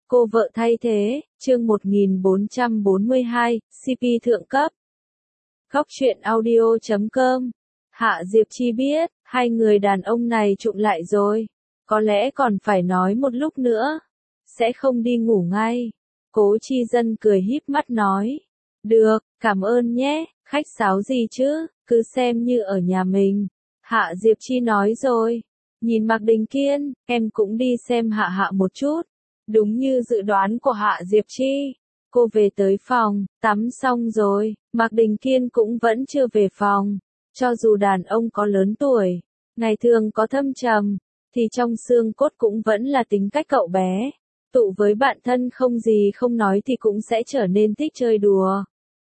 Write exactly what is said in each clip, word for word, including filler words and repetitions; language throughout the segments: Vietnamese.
Cô vợ thay thế, chương một nghìn bốn trăm bốn mươi hai, xê pê thượng cấp. Góc truyện audio chấm com. Hạ Diệp Chi biết, hai người đàn ông này trụng lại rồi. Có lẽ còn phải nói một lúc nữa. Sẽ không đi ngủ ngay. Cố Chi Dân cười híp mắt nói. Được, cảm ơn nhé, khách sáo gì chứ, cứ xem như ở nhà mình. Hạ Diệp Chi nói rồi. Nhìn Mạc Đình Kiên, em cũng đi xem Hạ Hạ một chút. Đúng như dự đoán của Hạ Diệp Chi. Cô về tới phòng, tắm xong rồi, Mạc Đình Kiên cũng vẫn chưa về phòng. Cho dù đàn ông có lớn tuổi, ngày thường có thâm trầm, thì trong xương cốt cũng vẫn là tính cách cậu bé. Tụ với bạn thân không gì không nói thì cũng sẽ trở nên thích chơi đùa.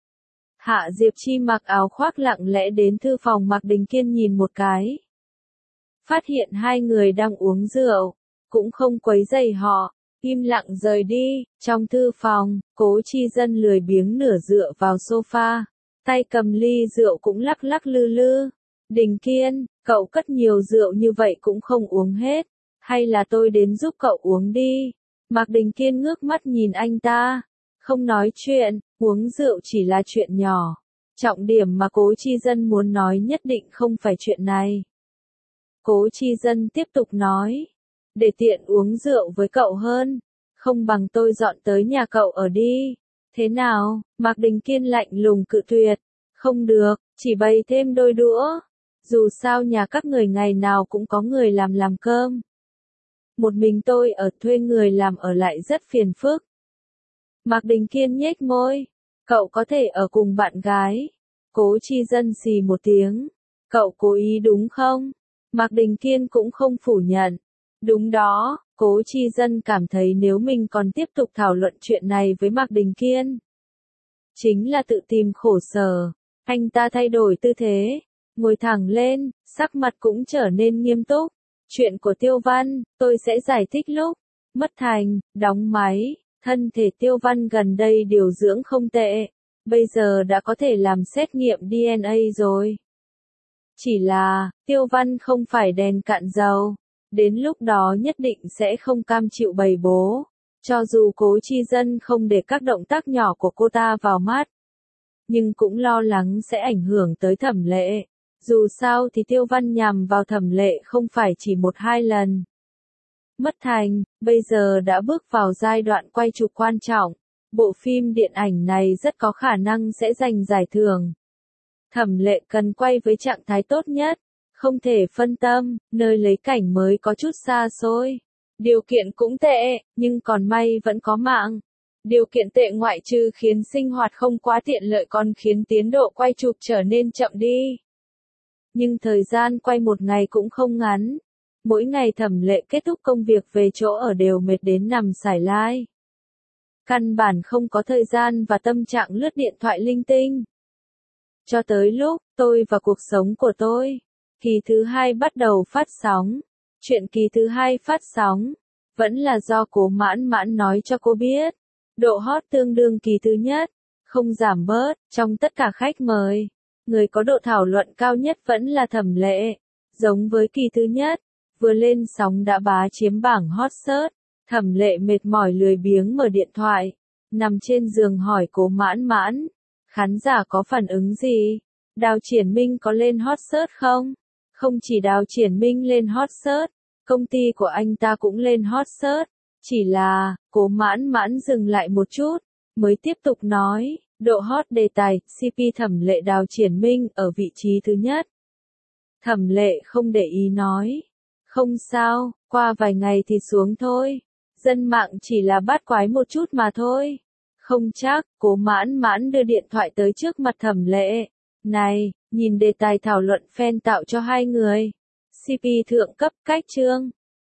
Hạ Diệp Chi mặc áo khoác lặng lẽ đến thư phòng Mạc Đình Kiên nhìn một cái. Phát hiện hai người đang uống rượu, cũng không quấy rầy họ. Im lặng rời đi, trong thư phòng, Cố Chi Dân lười biếng nửa dựa vào sofa, tay cầm ly rượu cũng lắc lắc lư lư. Đình Kiên, cậu cất nhiều rượu như vậy cũng không uống hết, hay là tôi đến giúp cậu uống đi. Mạc Đình Kiên ngước mắt nhìn anh ta, không nói chuyện, uống rượu chỉ là chuyện nhỏ. Trọng điểm mà Cố Chi Dân muốn nói nhất định không phải chuyện này. Cố Chi Dân tiếp tục nói. Để tiện uống rượu với cậu hơn, không bằng tôi dọn tới nhà cậu ở đi. Thế nào? Mạc Đình Kiên lạnh lùng cự tuyệt. Không được, chỉ bày thêm đôi đũa. Dù sao nhà các người ngày nào cũng có người làm làm cơm. Một mình tôi ở thuê người làm ở lại rất phiền phức. Mạc Đình Kiên nhếch môi. Cậu có thể ở cùng bạn gái. Cố Chi Dân xì một tiếng. Cậu cố ý đúng không? Mạc Đình Kiên cũng không phủ nhận. Đúng đó, Cố Chi Dân cảm thấy nếu mình còn tiếp tục thảo luận chuyện này với Mạc Đình Kiên, chính là tự tìm khổ sở. Anh ta thay đổi tư thế, ngồi thẳng lên, sắc mặt cũng trở nên nghiêm túc. Chuyện của Tiêu Văn, tôi sẽ giải thích lúc Mất Thành, đóng máy, thân thể Tiêu Văn gần đây điều dưỡng không tệ, bây giờ đã có thể làm xét nghiệm đê en a rồi. Chỉ là, Tiêu Văn không phải đèn cạn dầu. Đến lúc đó nhất định sẽ không cam chịu bày bố. Cho dù Cố Chi Dân không để các động tác nhỏ của cô ta vào mắt, nhưng cũng lo lắng sẽ ảnh hưởng tới Thẩm Lệ. Dù sao thì Tiêu Văn nhằm vào Thẩm Lệ không phải chỉ một hai lần. Mất Thành, bây giờ đã bước vào giai đoạn quay chụp quan trọng. Bộ phim điện ảnh này rất có khả năng sẽ giành giải thưởng. Thẩm Lệ cần quay với trạng thái tốt nhất. Không thể phân tâm, nơi lấy cảnh mới có chút xa xôi. Điều kiện cũng tệ, nhưng còn may vẫn có mạng. Điều kiện tệ ngoại trừ khiến sinh hoạt không quá tiện lợi còn khiến tiến độ quay chụp trở nên chậm đi. Nhưng thời gian quay một ngày cũng không ngắn. Mỗi ngày Thẩm Lệ kết thúc công việc về chỗ ở đều mệt đến nằm sải lai. Căn bản không có thời gian và tâm trạng lướt điện thoại linh tinh. Cho tới lúc, Tôi và cuộc sống của tôi. Kỳ thứ hai bắt đầu phát sóng. Chuyện kỳ thứ hai phát sóng, vẫn là do Cố Mãn Mãn nói cho cô biết. Độ hot tương đương kỳ thứ nhất, không giảm bớt, trong tất cả khách mời. Người có độ thảo luận cao nhất vẫn là Thẩm Lệ. Giống với kỳ thứ nhất, vừa lên sóng đã bá chiếm bảng hot search. Thẩm Lệ mệt mỏi lười biếng mở điện thoại, nằm trên giường hỏi Cố Mãn Mãn. Khán giả có phản ứng gì? Đào Triển Minh có lên hot search không? Không chỉ Đào Triển Minh lên hot search, công ty của anh ta cũng lên hot search. Chỉ là, Cố Mãn Mãn dừng lại một chút, mới tiếp tục nói, độ hot đề tài, xê pê Thẩm Lệ Đào Triển Minh ở vị trí thứ nhất. Thẩm Lệ không để ý nói, không sao, qua vài ngày thì xuống thôi. Dân mạng chỉ là bắt quái một chút mà thôi. Không chắc, Cố Mãn Mãn đưa điện thoại tới trước mặt Thẩm Lệ. Này, nhìn đề tài thảo luận fan tạo cho hai người. xê pê thượng cấp cách chương.